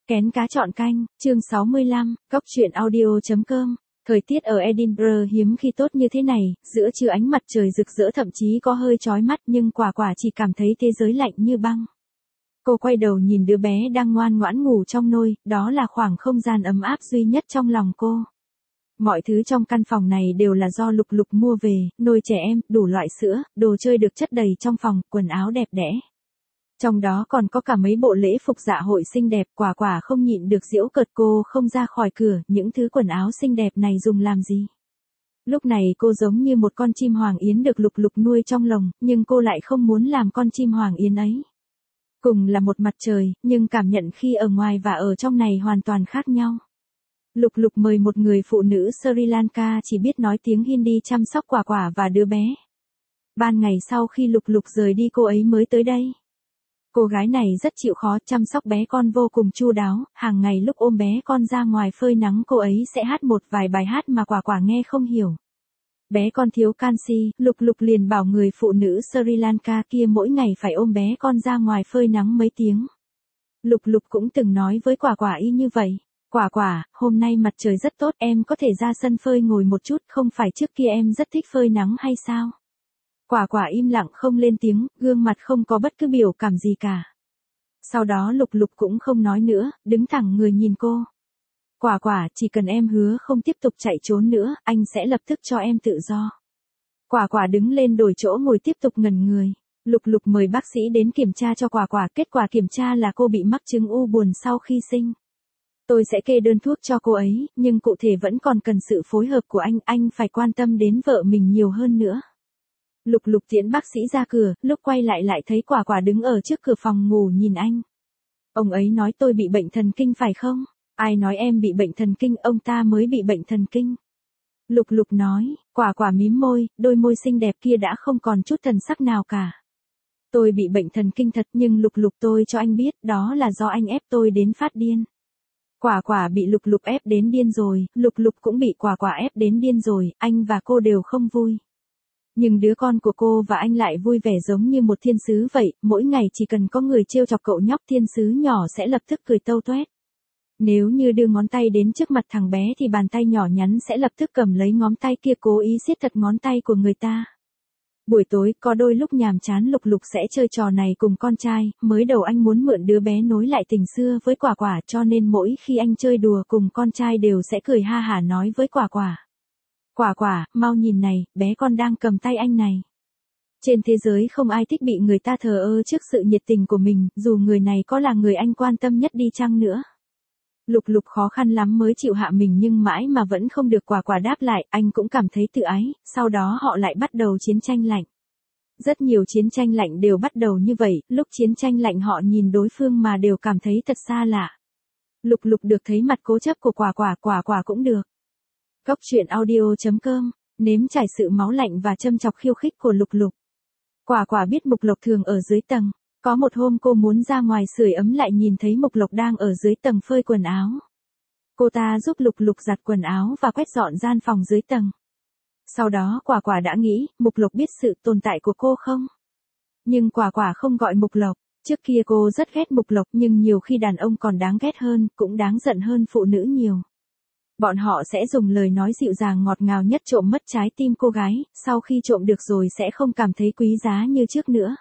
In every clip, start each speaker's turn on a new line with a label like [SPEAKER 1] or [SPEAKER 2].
[SPEAKER 1] Kén cá chọn canh, chương 65, Cóc truyện audio.com. Thời tiết ở Edinburgh hiếm khi tốt như thế này, giữa trưa ánh mặt trời rực rỡ thậm chí có hơi chói mắt nhưng quả quả chỉ cảm thấy thế giới lạnh như băng. Cô quay đầu nhìn đứa bé đang ngoan ngoãn ngủ trong nôi, đó là khoảng không gian ấm áp duy nhất trong lòng cô. Mọi thứ trong căn phòng này đều là do Lục Lục mua về, nôi trẻ em, đủ loại sữa, đồ chơi được chất đầy trong phòng, quần áo đẹp đẽ. Trong đó còn có cả mấy bộ lễ phục dạ hội xinh đẹp, quả quả không nhịn được giễu cợt cô không ra khỏi cửa, những thứ quần áo xinh đẹp này dùng làm gì. Lúc này cô giống như một con chim hoàng yến được Lục Lục nuôi trong lồng, nhưng cô lại không muốn làm con chim hoàng yến ấy. Cùng là một mặt trời, nhưng cảm nhận khi ở ngoài và ở trong này hoàn toàn khác nhau. Lục Lục mời một người phụ nữ Sri Lanka chỉ biết nói tiếng Hindi chăm sóc quả quả và đứa bé. Ban ngày sau khi Lục Lục rời đi cô ấy mới tới đây. Cô gái này rất chịu khó, chăm sóc bé con vô cùng chu đáo, hàng ngày lúc ôm bé con ra ngoài phơi nắng cô ấy sẽ hát một vài bài hát mà quả quả nghe không hiểu. Bé con thiếu canxi, Lục Lục liền bảo người phụ nữ Sri Lanka kia mỗi ngày phải ôm bé con ra ngoài phơi nắng mấy tiếng. Lục Lục cũng từng nói với quả quả y như vậy. Quả quả, hôm nay mặt trời rất tốt, em có thể ra sân phơi ngồi một chút, không phải trước kia em rất thích phơi nắng hay sao? Quả quả im lặng không lên tiếng, gương mặt không có bất cứ biểu cảm gì cả. Sau đó Lục Lục cũng không nói nữa, đứng thẳng người nhìn cô. Quả quả, chỉ cần em hứa không tiếp tục chạy trốn nữa, anh sẽ lập tức cho em tự do. Quả quả đứng lên đổi chỗ ngồi tiếp tục ngẩn người. Lục Lục mời bác sĩ đến kiểm tra cho quả quả, kết quả kiểm tra là cô bị mắc chứng u buồn sau khi sinh. Tôi sẽ kê đơn thuốc cho cô ấy, nhưng cụ thể vẫn còn cần sự phối hợp của anh phải quan tâm đến vợ mình nhiều hơn nữa. Lục Lục tiễn bác sĩ ra cửa, lúc quay lại thấy quả quả đứng ở trước cửa phòng ngủ nhìn anh. Ông ấy nói tôi bị bệnh thần kinh phải không? Ai nói em bị bệnh thần kinh, ông ta mới bị bệnh thần kinh. Lục Lục nói, quả quả mím môi, đôi môi xinh đẹp kia đã không còn chút thần sắc nào cả. Tôi bị bệnh thần kinh thật nhưng Lục Lục tôi cho anh biết đó là do anh ép tôi đến phát điên. Quả quả bị Lục Lục ép đến điên rồi, Lục Lục cũng bị quả quả ép đến điên rồi, anh và cô đều không vui. Nhưng đứa con của cô và anh lại vui vẻ giống như một thiên sứ vậy, mỗi ngày chỉ cần có người trêu chọc cậu nhóc thiên sứ nhỏ sẽ lập tức cười tâu toét. Nếu như đưa ngón tay đến trước mặt thằng bé thì bàn tay nhỏ nhắn sẽ lập tức cầm lấy ngón tay kia cố ý siết thật ngón tay của người ta. Buổi tối có đôi lúc nhàm chán Lục Lục sẽ chơi trò này cùng con trai, mới đầu anh muốn mượn đứa bé nối lại tình xưa với quả quả cho nên mỗi khi anh chơi đùa cùng con trai đều sẽ cười ha hả nói với quả quả. Quả quả, mau nhìn này, bé con đang cầm tay anh này. Trên thế giới không ai thích bị người ta thờ ơ trước sự nhiệt tình của mình, dù người này có là người anh quan tâm nhất đi chăng nữa. Lục Lục khó khăn lắm mới chịu hạ mình nhưng mãi mà vẫn không được quả quả đáp lại, anh cũng cảm thấy tự ái, sau đó họ lại bắt đầu chiến tranh lạnh. Rất nhiều chiến tranh lạnh đều bắt đầu như vậy, lúc chiến tranh lạnh họ nhìn đối phương mà đều cảm thấy thật xa lạ. Lục Lục được thấy mặt cố chấp của quả quả cũng được. Cóc truyện audio.com, nếm trải sự máu lạnh và châm chọc khiêu khích của Lục Lục. Quả quả biết Mục Lộc thường ở dưới tầng. Có một hôm cô muốn ra ngoài sưởi ấm lại nhìn thấy Mục Lộc đang ở dưới tầng phơi quần áo. Cô ta giúp Lục Lục giặt quần áo và quét dọn gian phòng dưới tầng. Sau đó quả quả đã nghĩ, Mục Lộc biết sự tồn tại của cô không? Nhưng quả quả không gọi Mục Lộc. Trước kia cô rất ghét Mục Lộc nhưng nhiều khi đàn ông còn đáng ghét hơn, cũng đáng giận hơn phụ nữ nhiều. Bọn họ sẽ dùng lời nói dịu dàng ngọt ngào nhất trộm mất trái tim cô gái, sau khi trộm được rồi sẽ không cảm thấy quý giá như trước nữa.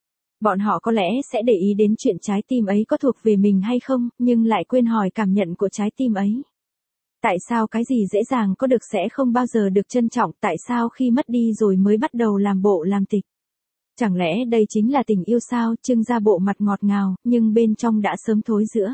[SPEAKER 1] Bọn họ có lẽ sẽ để ý đến chuyện trái tim ấy có thuộc về mình hay không, nhưng lại quên hỏi cảm nhận của trái tim ấy. Tại sao cái gì dễ dàng có được sẽ không bao giờ được trân trọng, tại sao khi mất đi rồi mới bắt đầu làm bộ làm tịch? Chẳng lẽ đây chính là tình yêu sao, trưng ra bộ mặt ngọt ngào, nhưng bên trong đã sớm thối rữa.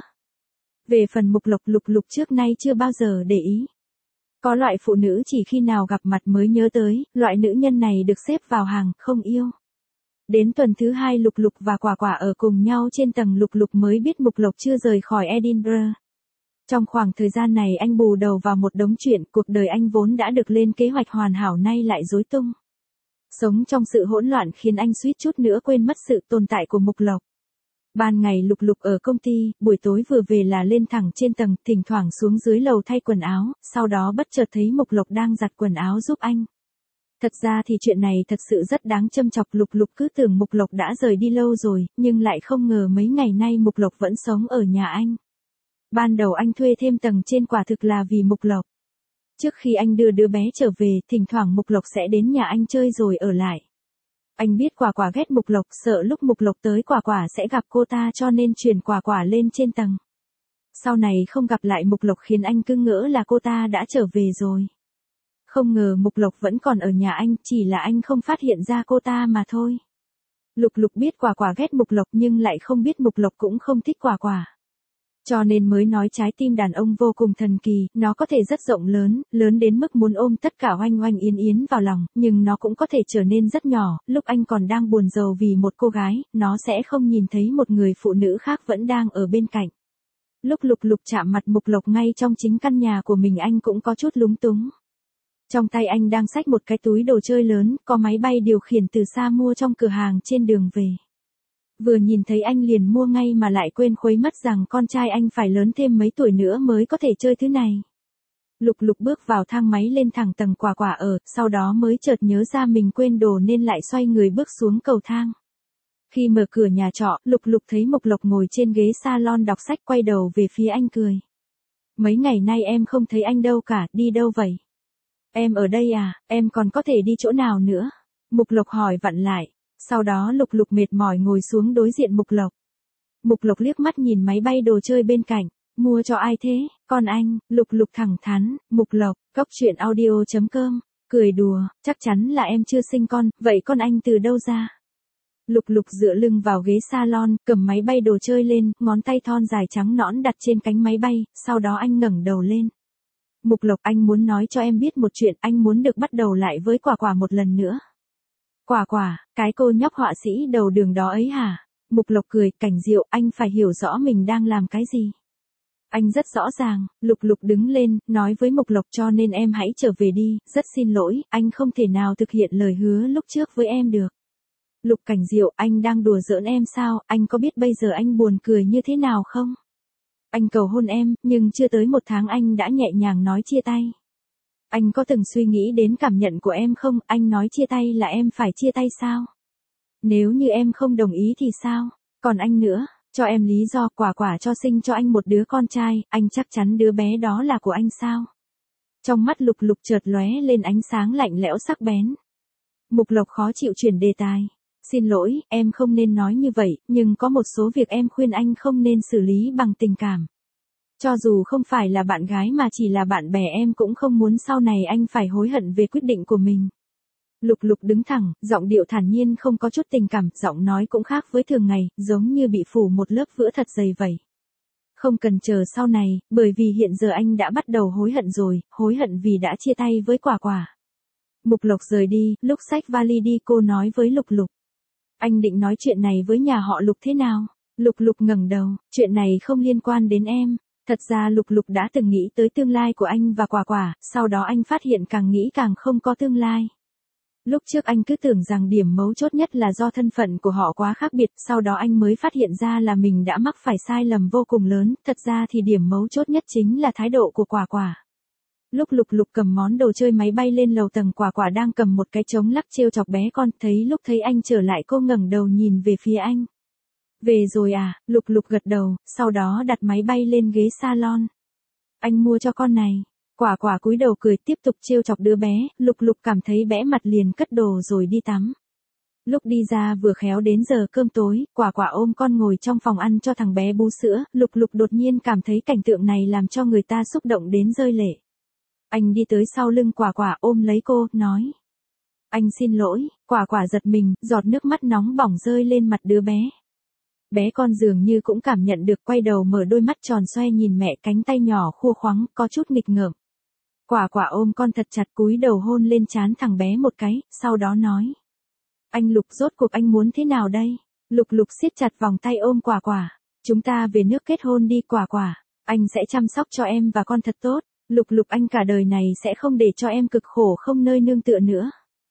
[SPEAKER 1] Về phần Mục Lộc, Lục Lục trước nay chưa bao giờ để ý. Có loại phụ nữ chỉ khi nào gặp mặt mới nhớ tới, loại nữ nhân này được xếp vào hàng không yêu. Đến tuần thứ 2 Lục Lục và quả quả ở cùng nhau trên tầng, Lục Lục mới biết Mục Lộc chưa rời khỏi Edinburgh. Trong khoảng thời gian này anh bù đầu vào một đống chuyện, cuộc đời anh vốn đã được lên kế hoạch hoàn hảo nay lại rối tung. Sống trong sự hỗn loạn khiến anh suýt chút nữa quên mất sự tồn tại của Mục Lộc. Ban ngày Lục Lục ở công ty, buổi tối vừa về là lên thẳng trên tầng, thỉnh thoảng xuống dưới lầu thay quần áo, sau đó bất chợt thấy Mục Lộc đang giặt quần áo giúp anh. Thật ra thì chuyện này thật sự rất đáng châm chọc, Lục Lục cứ tưởng Mục Lộc đã rời đi lâu rồi, nhưng lại không ngờ mấy ngày nay Mục Lộc vẫn sống ở nhà anh. Ban đầu anh thuê thêm tầng trên quả thực là vì Mục Lộc. Trước khi anh đưa đứa bé trở về, thỉnh thoảng Mục Lộc sẽ đến nhà anh chơi rồi ở lại. Anh biết Quả Quả ghét Mục Lộc, sợ lúc Mục Lộc tới Quả Quả sẽ gặp cô ta cho nên chuyển Quả Quả lên trên tầng. Sau này không gặp lại Mục Lộc khiến anh cứ ngỡ là cô ta đã trở về rồi. Không ngờ Mục Lộc vẫn còn ở nhà anh, chỉ là anh không phát hiện ra cô ta mà thôi. Lục Lục biết Quả Quả ghét Mục Lộc nhưng lại không biết Mục Lộc cũng không thích Quả Quả. Cho nên mới nói trái tim đàn ông vô cùng thần kỳ, nó có thể rất rộng lớn, lớn đến mức muốn ôm tất cả Oanh Oanh Yến Yến vào lòng, nhưng nó cũng có thể trở nên rất nhỏ, lúc anh còn đang buồn rầu vì một cô gái, nó sẽ không nhìn thấy một người phụ nữ khác vẫn đang ở bên cạnh. Lúc Lục Lục chạm mặt Mục Lộc ngay trong chính căn nhà của mình anh cũng có chút lúng túng. Trong tay anh đang xách một cái túi đồ chơi lớn, có máy bay điều khiển từ xa mua trong cửa hàng trên đường về. Vừa nhìn thấy anh liền mua ngay mà lại quên khuấy mất rằng con trai anh phải lớn thêm mấy tuổi nữa mới có thể chơi thứ này. Lục Lục bước vào thang máy lên thẳng tầng Quả Quả ở, sau đó mới chợt nhớ ra mình quên đồ nên lại xoay người bước xuống cầu thang. Khi mở cửa nhà trọ, Lục Lục thấy Mục Lộc ngồi trên ghế salon đọc sách quay đầu về phía anh cười. Mấy ngày nay em không thấy anh đâu cả, đi đâu vậy? Em ở đây à, em còn có thể đi chỗ nào nữa? Mục Lộc hỏi vặn lại. Sau đó Lục Lục mệt mỏi ngồi xuống đối diện Mục Lộc. Mục Lộc liếc mắt nhìn máy bay đồ chơi bên cạnh. Mua cho ai thế? Con anh. Lục Lục thẳng thắn. Mục Lộc, coctruyện.audio.com. Cười đùa, chắc chắn là em chưa sinh con, vậy con anh từ đâu ra? Lục Lục dựa lưng vào ghế salon, cầm máy bay đồ chơi lên, ngón tay thon dài trắng nõn đặt trên cánh máy bay, sau đó anh ngẩng đầu lên. Mục Lộc, anh muốn nói cho em biết một chuyện, anh muốn được bắt đầu lại với Quả Quả một lần nữa. Quả Quả, cái cô nhóc họa sĩ đầu đường đó ấy hả? Mục Lộc cười, Cảnh Diệu, anh phải hiểu rõ mình đang làm cái gì. Anh rất rõ ràng. Lục Lục đứng lên, nói với Mục Lộc, cho nên em hãy trở về đi, rất xin lỗi, anh không thể nào thực hiện lời hứa lúc trước với em được. Lục Cảnh Diệu, anh đang đùa giỡn em sao, anh có biết bây giờ anh buồn cười như thế nào không? Anh cầu hôn em, nhưng chưa tới 1 tháng anh đã nhẹ nhàng nói chia tay. Anh có từng suy nghĩ đến cảm nhận của em không, anh nói chia tay là em phải chia tay sao? Nếu như em không đồng ý thì sao? Còn anh nữa, cho em lý do. Quả Quả cho sinh cho anh một đứa con trai, anh chắc chắn đứa bé đó là của anh sao? Trong mắt Lục Lục chợt lóe lên ánh sáng lạnh lẽo sắc bén. Mục Lộc khó chịu chuyển đề tài. Xin lỗi, em không nên nói như vậy, nhưng có một số việc em khuyên anh không nên xử lý bằng tình cảm. Cho dù không phải là bạn gái mà chỉ là bạn bè, em cũng không muốn sau này anh phải hối hận về quyết định của mình. Lục Lục đứng thẳng, giọng điệu thản nhiên không có chút tình cảm, giọng nói cũng khác với thường ngày, giống như bị phủ một lớp vữa thật dày vậy. Không cần chờ sau này, bởi vì hiện giờ anh đã bắt đầu hối hận rồi, hối hận vì đã chia tay với Quả Quả. Mục Lộc rời đi, lúc xách vali đi cô nói với Lục Lục. Anh định nói chuyện này với nhà họ Lục thế nào? Lục Lục ngẩng đầu, chuyện này không liên quan đến em. Thật ra Lục Lục đã từng nghĩ tới tương lai của anh và Quả Quả, sau đó anh phát hiện càng nghĩ càng không có tương lai. Lúc trước anh cứ tưởng rằng điểm mấu chốt nhất là do thân phận của họ quá khác biệt, sau đó anh mới phát hiện ra là mình đã mắc phải sai lầm vô cùng lớn, thật ra thì điểm mấu chốt nhất chính là thái độ của Quả Quả. Lúc Lục Lục cầm món đồ chơi máy bay lên lầu tầng, Quả Quả đang cầm một cái trống lắc trêu chọc bé con, lúc thấy anh trở lại cô ngẩng đầu nhìn về phía anh. Về rồi à? Lục Lục gật đầu, sau đó đặt máy bay lên ghế salon. Anh mua cho con này. Quả Quả cúi đầu cười tiếp tục trêu chọc đứa bé, Lục Lục cảm thấy bẽ mặt liền cất đồ rồi đi tắm. Lúc đi ra vừa khéo đến giờ cơm tối, Quả Quả ôm con ngồi trong phòng ăn cho thằng bé bú sữa, Lục Lục đột nhiên cảm thấy cảnh tượng này làm cho người ta xúc động đến rơi lệ. Anh đi tới sau lưng Quả Quả ôm lấy cô, nói. Anh xin lỗi. Quả Quả giật mình, giọt nước mắt nóng bỏng rơi lên mặt đứa bé. Bé con dường như cũng cảm nhận được, quay đầu mở đôi mắt tròn xoe nhìn mẹ, cánh tay nhỏ khua khoắng, có chút nghịch ngợm. Quả Quả ôm con thật chặt, cúi đầu hôn lên trán thằng bé một cái, sau đó nói. Anh Lục, rốt cuộc anh muốn thế nào đây? Lục Lục siết chặt vòng tay ôm Quả Quả. Chúng ta về nước kết hôn đi Quả Quả. Anh sẽ chăm sóc cho em và con thật tốt. Lục Lục, anh cả đời này sẽ không để cho em cực khổ không nơi nương tựa nữa.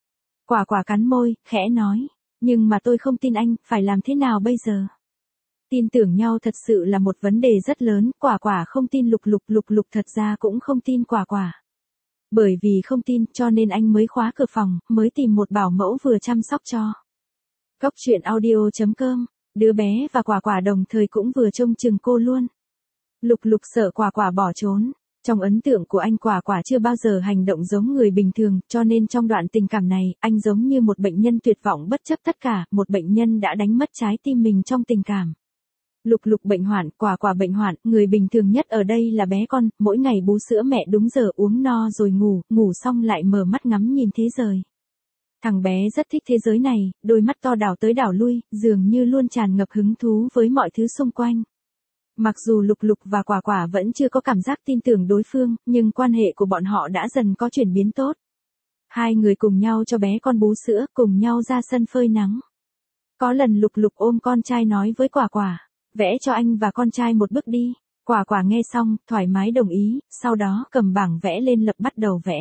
[SPEAKER 1] Quả Quả cắn môi, khẽ nói. Nhưng mà tôi không tin anh, phải làm thế nào bây giờ? Tin tưởng nhau thật sự là một vấn đề rất lớn, Quả Quả không tin Lục Lục, Lục Lục thật ra cũng không tin Quả Quả. Bởi vì không tin, cho nên anh mới khóa cửa phòng, mới tìm một bảo mẫu vừa chăm sóc cho. Coctruyện.audio.com, đứa bé và Quả Quả đồng thời cũng vừa trông chừng cô luôn. Lục Lục sợ Quả Quả bỏ trốn. Trong ấn tượng của anh Quả Quả chưa bao giờ hành động giống người bình thường, cho nên trong đoạn tình cảm này, anh giống như một bệnh nhân tuyệt vọng bất chấp tất cả, một bệnh nhân đã đánh mất trái tim mình trong tình cảm. Lục Lục bệnh hoạn, Quả Quả bệnh hoạn, người bình thường nhất ở đây là bé con, mỗi ngày bú sữa mẹ đúng giờ uống no rồi ngủ, ngủ xong lại mở mắt ngắm nhìn thế giới. Thằng bé rất thích thế giới này, đôi mắt to đảo tới đảo lui, dường như luôn tràn ngập hứng thú với mọi thứ xung quanh. Mặc dù Lục Lục và Quả Quả vẫn chưa có cảm giác tin tưởng đối phương, nhưng quan hệ của bọn họ đã dần có chuyển biến tốt. Hai người cùng nhau cho bé con bú sữa, cùng nhau ra sân phơi nắng. Có lần Lục Lục ôm con trai nói với Quả Quả, vẽ cho anh và con trai một bức đi. Quả Quả nghe xong, thoải mái đồng ý, sau đó cầm bảng vẽ lên lập bắt đầu vẽ.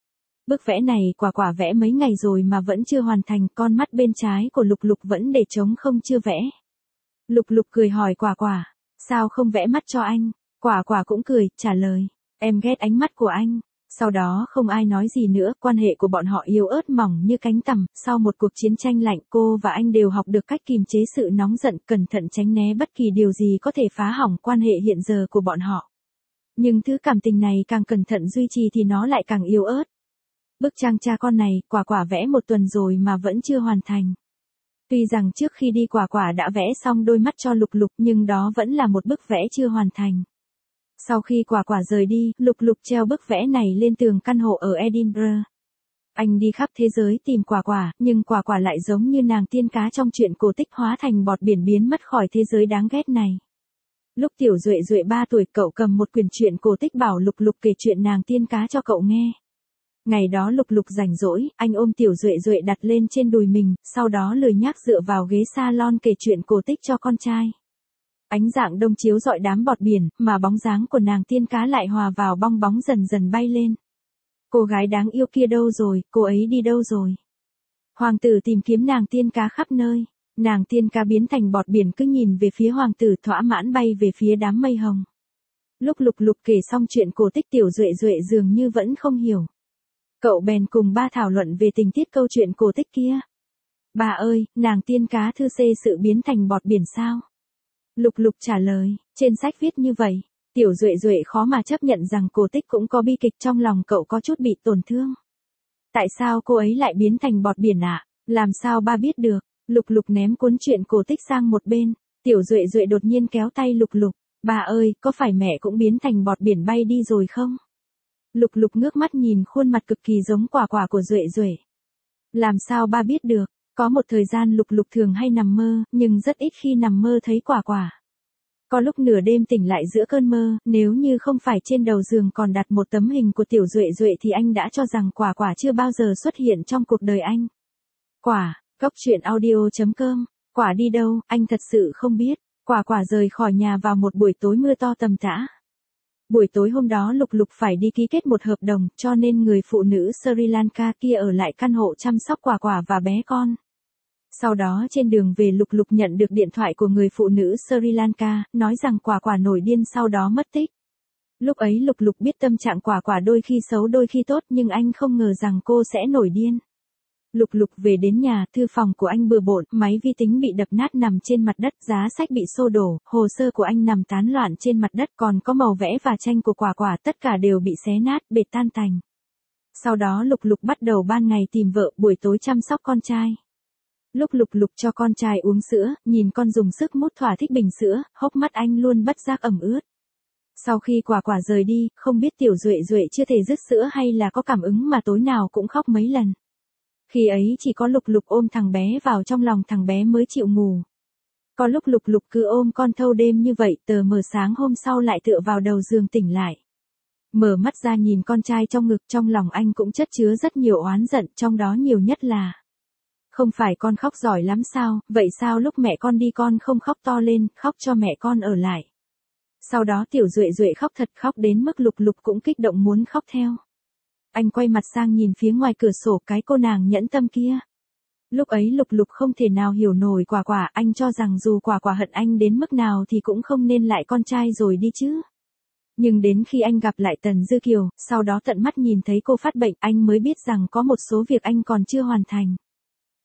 [SPEAKER 1] Bức vẽ này Quả Quả vẽ mấy ngày rồi mà vẫn chưa hoàn thành, con mắt bên trái của Lục Lục vẫn để trống không chưa vẽ. Lục Lục cười hỏi Quả Quả, sao không vẽ mắt cho anh? Quả Quả cũng cười, trả lời, em ghét ánh mắt của anh. Sau đó không ai nói gì nữa, quan hệ của bọn họ yếu ớt mỏng như cánh tằm, sau một cuộc chiến tranh lạnh cô và anh đều học được cách kìm chế sự nóng giận, cẩn thận tránh né bất kỳ điều gì có thể phá hỏng quan hệ hiện giờ của bọn họ. Nhưng thứ cảm tình này càng cẩn thận duy trì thì nó lại càng yếu ớt. Bức tranh cha con này, Quả Quả vẽ 1 tuần rồi mà vẫn chưa hoàn thành. Tuy rằng trước khi đi Quả Quả đã vẽ xong đôi mắt cho Lục Lục nhưng đó vẫn là một bức vẽ chưa hoàn thành. Sau khi Quả Quả rời đi, Lục Lục treo bức vẽ này lên tường căn hộ ở Edinburgh. Anh đi khắp thế giới tìm Quả Quả, nhưng Quả Quả lại giống như nàng tiên cá trong truyện cổ tích hóa thành bọt biển biến mất khỏi thế giới đáng ghét này. Lúc Tiểu Duệ Duệ 3 tuổi cậu cầm một quyển truyện cổ tích bảo Lục Lục kể chuyện nàng tiên cá cho cậu nghe. Ngày đó Lục Lục rảnh rỗi, anh ôm Tiểu Duệ Duệ đặt lên trên đùi mình, sau đó lười nhác dựa vào ghế salon kể chuyện cổ tích cho con trai. Ánh dạng đông chiếu rọi đám bọt biển, mà bóng dáng của nàng tiên cá lại hòa vào bong bóng dần dần bay lên. Cô gái đáng yêu kia đâu rồi, cô ấy đi đâu rồi? Hoàng tử tìm kiếm nàng tiên cá khắp nơi. Nàng tiên cá biến thành bọt biển cứ nhìn về phía hoàng tử thỏa mãn bay về phía đám mây hồng. Lúc Lục Lục kể xong chuyện cổ tích Tiểu Duệ Duệ dường như vẫn không hiểu. Cậu bèn cùng ba thảo luận về tình tiết câu chuyện cổ tích kia. Bà ơi, nàng tiên cá thư xê sự biến thành bọt biển sao? Lục Lục trả lời, trên sách viết như vậy. Tiểu Duệ Duệ khó mà chấp nhận rằng cổ tích cũng có bi kịch, trong lòng cậu có chút bị tổn thương. Tại sao cô ấy lại biến thành bọt biển ạ? Làm sao ba biết được? Lục Lục ném cuốn truyện cổ tích sang một bên. Tiểu Duệ Duệ đột nhiên kéo tay Lục Lục. Bà ơi, có phải mẹ cũng biến thành bọt biển bay đi rồi không? Lục Lục ngước mắt nhìn khuôn mặt cực kỳ giống Quả Quả của Duệ Duệ. Làm sao ba biết được? Có một thời gian Lục Lục thường hay nằm mơ, nhưng rất ít khi nằm mơ thấy Quả Quả. Có lúc nửa đêm tỉnh lại giữa cơn mơ, nếu như không phải trên đầu giường còn đặt một tấm hình của Tiểu Duệ Duệ thì anh đã cho rằng Quả Quả chưa bao giờ xuất hiện trong cuộc đời anh. Quả, gocchuyenaudio.com, Quả đi đâu, anh thật sự không biết. Quả Quả rời khỏi nhà vào một buổi tối mưa to tầm tã. Buổi tối hôm đó Lục Lục phải đi ký kết một hợp đồng, cho nên người phụ nữ Sri Lanka kia ở lại căn hộ chăm sóc Quả Quả và bé con. Sau đó trên đường về Lục Lục nhận được điện thoại của người phụ nữ Sri Lanka, nói rằng Quả Quả nổi điên sau đó mất tích. Lúc ấy Lục Lục biết tâm trạng Quả Quả đôi khi xấu đôi khi tốt, nhưng anh không ngờ rằng cô sẽ nổi điên. Lục Lục về đến nhà, thư phòng của anh bừa bộn, máy vi tính bị đập nát nằm trên mặt đất, giá sách bị xô đổ, hồ sơ của anh nằm tán loạn trên mặt đất, còn có màu vẽ và tranh của Quả Quả, tất cả đều bị xé nát, bệt tan tành. Sau đó Lục Lục bắt đầu ban ngày tìm vợ, buổi tối chăm sóc con trai. Lúc Lục Lục cho con trai uống sữa, nhìn con dùng sức mút thỏa thích bình sữa, hốc mắt anh luôn bất giác ẩm ướt. Sau khi Quả Quả rời đi, không biết Tiểu Duệ Duệ chưa thể dứt sữa hay là có cảm ứng mà tối nào cũng khóc mấy lần. Khi ấy chỉ có Lục Lục ôm thằng bé vào trong lòng thằng bé mới chịu ngủ. Có lúc Lục Lục cứ ôm con thâu đêm như vậy, tờ mờ sáng hôm sau lại tựa vào đầu giường tỉnh lại. Mở mắt ra nhìn con trai trong ngực, trong lòng anh cũng chất chứa rất nhiều oán giận, trong đó nhiều nhất là: không phải con khóc giỏi lắm sao, vậy sao lúc mẹ con đi con không khóc to lên, khóc cho mẹ con ở lại. Sau đó Tiểu Duệ Duệ khóc thật, khóc đến mức Lục Lục cũng kích động muốn khóc theo. Anh quay mặt sang nhìn phía ngoài cửa sổ cái cô nàng nhẫn tâm kia. Lúc ấy Lục Lục không thể nào hiểu nổi Quả Quả, anh cho rằng dù Quả Quả hận anh đến mức nào thì cũng không nên lại con trai rồi đi chứ. Nhưng đến khi anh gặp lại Tần Dư Kiều, sau đó tận mắt nhìn thấy cô phát bệnh, anh mới biết rằng có một số việc anh còn chưa hoàn thành.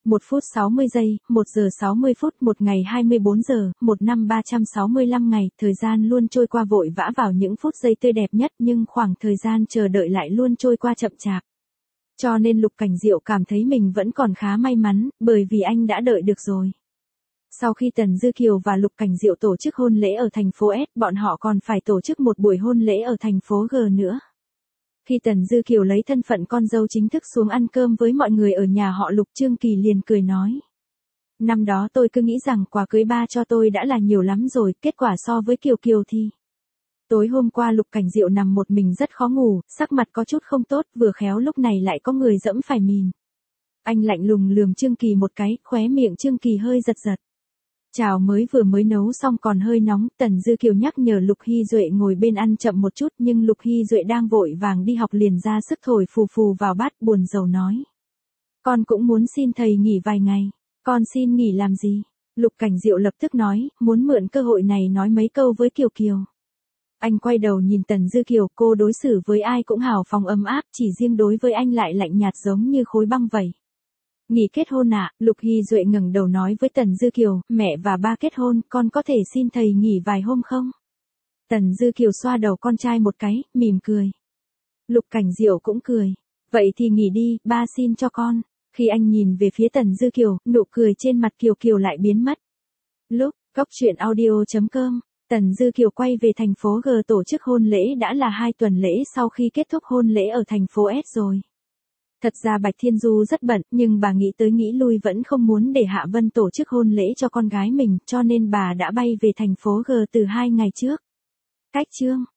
[SPEAKER 1] 1 phút 60 giây, 1 giờ 60 phút, một ngày 24 giờ, một năm 365 ngày, thời gian luôn trôi qua vội vã vào những phút giây tươi đẹp nhất nhưng khoảng thời gian chờ đợi lại luôn trôi qua chậm chạp. Cho nên Lục Cảnh Diệu cảm thấy mình vẫn còn khá may mắn, bởi vì anh đã đợi được rồi. Sau khi Tần Dư Kiều và Lục Cảnh Diệu tổ chức hôn lễ ở thành phố S, bọn họ còn phải tổ chức một buổi hôn lễ ở thành phố G nữa. Khi Tần Dư Kiều lấy thân phận con dâu chính thức xuống ăn cơm với mọi người ở nhà họ Lục, Trương Kỳ liền cười nói. Năm đó tôi cứ nghĩ rằng quà cưới ba cho tôi đã là nhiều lắm rồi, kết quả so với Kiều Kiều thì... Tối hôm qua Lục Cảnh Diệu nằm một mình rất khó ngủ, sắc mặt có chút không tốt, vừa khéo lúc này lại có người dẫm phải mìn. Anh lạnh lùng lườm Trương Kỳ một cái, khóe miệng Trương Kỳ hơi giật giật. Cháo vừa mới nấu xong còn hơi nóng, Tần Dư Kiều nhắc nhở Lục Hy Duệ ngồi bên ăn chậm một chút, nhưng Lục Hy Duệ đang vội vàng đi học liền ra sức thổi phù phù vào bát, buồn rầu nói. Con cũng muốn xin thầy nghỉ vài ngày. Con xin nghỉ làm gì? Lục Cảnh Diệu lập tức nói, muốn mượn cơ hội này nói mấy câu với Kiều Kiều. Anh quay đầu nhìn Tần Dư Kiều, cô đối xử với ai cũng hào phóng ấm áp, chỉ riêng đối với anh lại lạnh nhạt giống như khối băng vậy. Nghỉ kết hôn à? Lục Hy Duệ ngẩng đầu nói với Tần Dư Kiều, mẹ và ba kết hôn, con có thể xin thầy nghỉ vài hôm không? Tần Dư Kiều xoa đầu con trai một cái, mỉm cười. Lục Cảnh Diệu cũng cười. Vậy thì nghỉ đi, ba xin cho con. Khi anh nhìn về phía Tần Dư Kiều, nụ cười trên mặt Kiều Kiều lại biến mất. Lúc, goctruyện.audio.com, Tần Dư Kiều quay về thành phố G tổ chức hôn lễ đã là 2 tuần lễ sau khi kết thúc hôn lễ ở thành phố S rồi. Thật ra Bạch Thiên Du rất bận, nhưng bà nghĩ tới nghĩ lui vẫn không muốn để Hạ Vân tổ chức hôn lễ cho con gái mình, cho nên bà đã bay về thành phố G từ 2 ngày trước. Cách chương